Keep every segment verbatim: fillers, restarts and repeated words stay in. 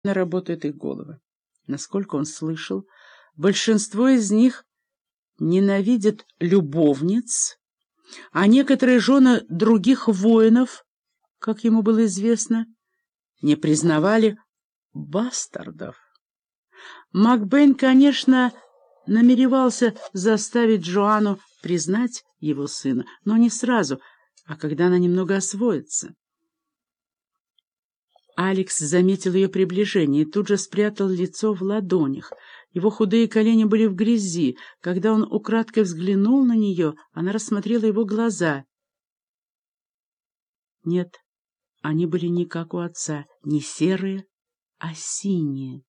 работают их головы. Насколько он слышал, большинство из них ненавидят любовниц, а некоторые жены других воинов, как ему было известно, не признавали бастардов. Макбейн, конечно, намеревался заставить Джоанну признать его сына, но не сразу, а когда она немного освоится. Алекс заметил ее приближение и тут же спрятал лицо в ладонях. Его худые колени были в грязи. Когда он украдкой взглянул на нее, она рассмотрела его глаза. Нет, они были не как у отца, не серые, а синие.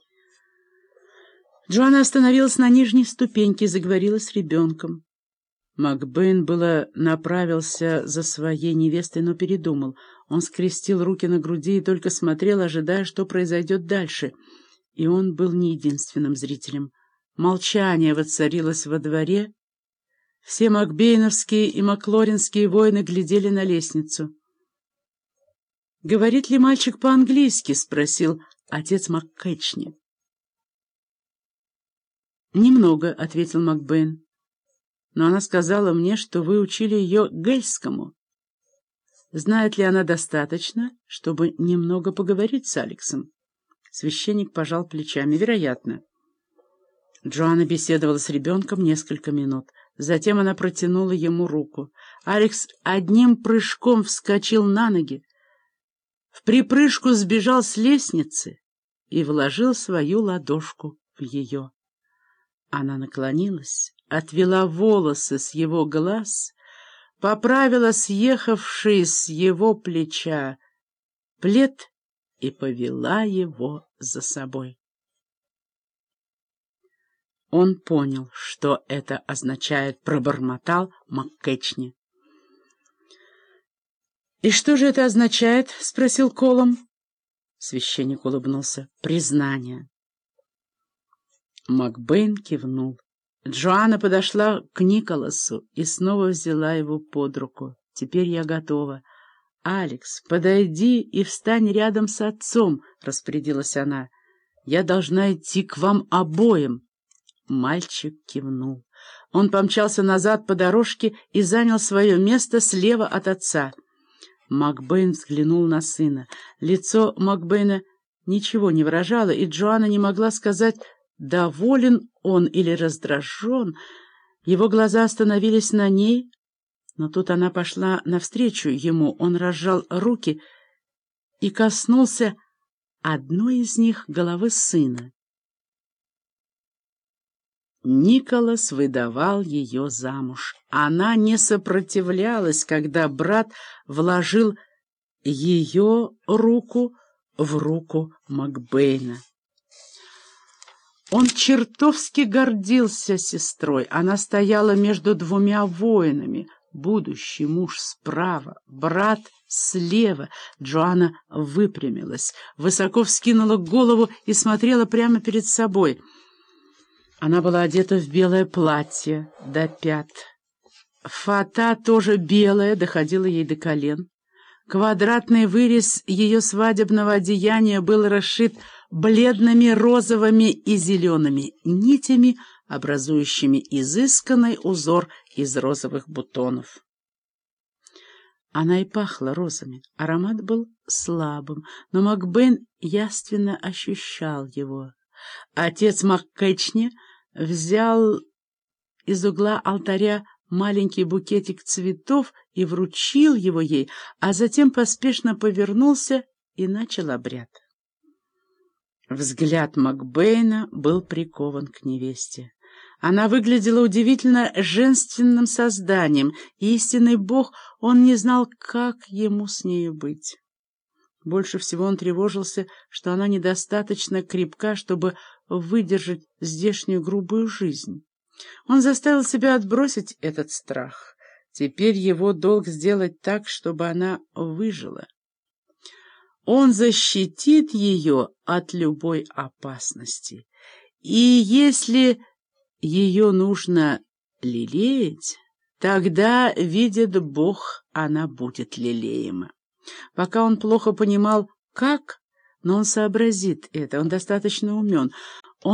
Джоанна остановилась на нижней ступеньке и заговорила с ребенком. Макбейн было направился за своей невестой, но передумал. Он скрестил руки на груди и только смотрел, ожидая, что произойдет дальше. И он был не единственным зрителем. Молчание воцарилось во дворе. Все макбейновские и маклоринские воины глядели на лестницу. «Говорит ли мальчик по-английски?» — спросил отец МакКэтчни. «Немного», — ответил Макбейн. «Но она сказала мне, что вы учили ее гельскому. Знает ли она достаточно, чтобы немного поговорить с Алексом?» Священник пожал плечами. «Вероятно». Джоанна беседовала с ребенком несколько минут. Затем она протянула ему руку. Алекс одним прыжком вскочил на ноги, в припрыжку сбежал с лестницы и вложил свою ладошку в ее. Она наклонилась, отвела волосы с его глаз, поправила съехавший с его плеча плед и повела его за собой. Он понял, что это означает, пробормотал МакКэтчни. «И что же это означает?» — спросил Колом. Священник улыбнулся. «Признание». Макбейн кивнул. Джоанна подошла к Николасу и снова взяла его под руку. «Теперь я готова. Алекс, подойди и встань рядом с отцом», — распорядилась она. «Я должна идти к вам обоим». Мальчик кивнул. Он помчался назад по дорожке и занял свое место слева от отца. Макбейн взглянул на сына. Лицо Макбейна ничего не выражало, и Джоанна не могла сказать, доволен он или раздражен. Его глаза остановились на ней, но тут она пошла навстречу ему. Он разжал руки и коснулся одной из них головы сына. Николас выдавал ее замуж. Она не сопротивлялась, когда брат вложил ее руку в руку Макбейна. Он чертовски гордился сестрой. Она стояла между двумя воинами. Будущий муж справа, брат слева. Джоанна выпрямилась, высоко вскинула голову и смотрела прямо перед собой. Она была одета в белое платье до пят. Фата тоже белая, доходила ей до колен. Квадратный вырез ее свадебного одеяния был расшит бледными розовыми и зелеными нитями, образующими изысканный узор из розовых бутонов. Она и пахла розами. Аромат был слабым, но Макбейн явственно ощущал его. Отец МакКэтчни взял из угла алтаря маленький букетик цветов и вручил его ей, а затем поспешно повернулся и начал обряд. Взгляд Макбейна был прикован к невесте. Она выглядела удивительно женственным созданием, и истинный Бог, он не знал, как ему с нею быть. Больше всего он тревожился, что она недостаточно крепка, чтобы выдержать здешнюю грубую жизнь. Он заставил себя отбросить этот страх. Теперь его долг сделать так, чтобы она выжила. Он защитит ее от любой опасности. И если ее нужно лелеять, тогда, видит Бог, она будет лелеема. Пока он плохо понимал, как, Но он сообразит это, он достаточно умен.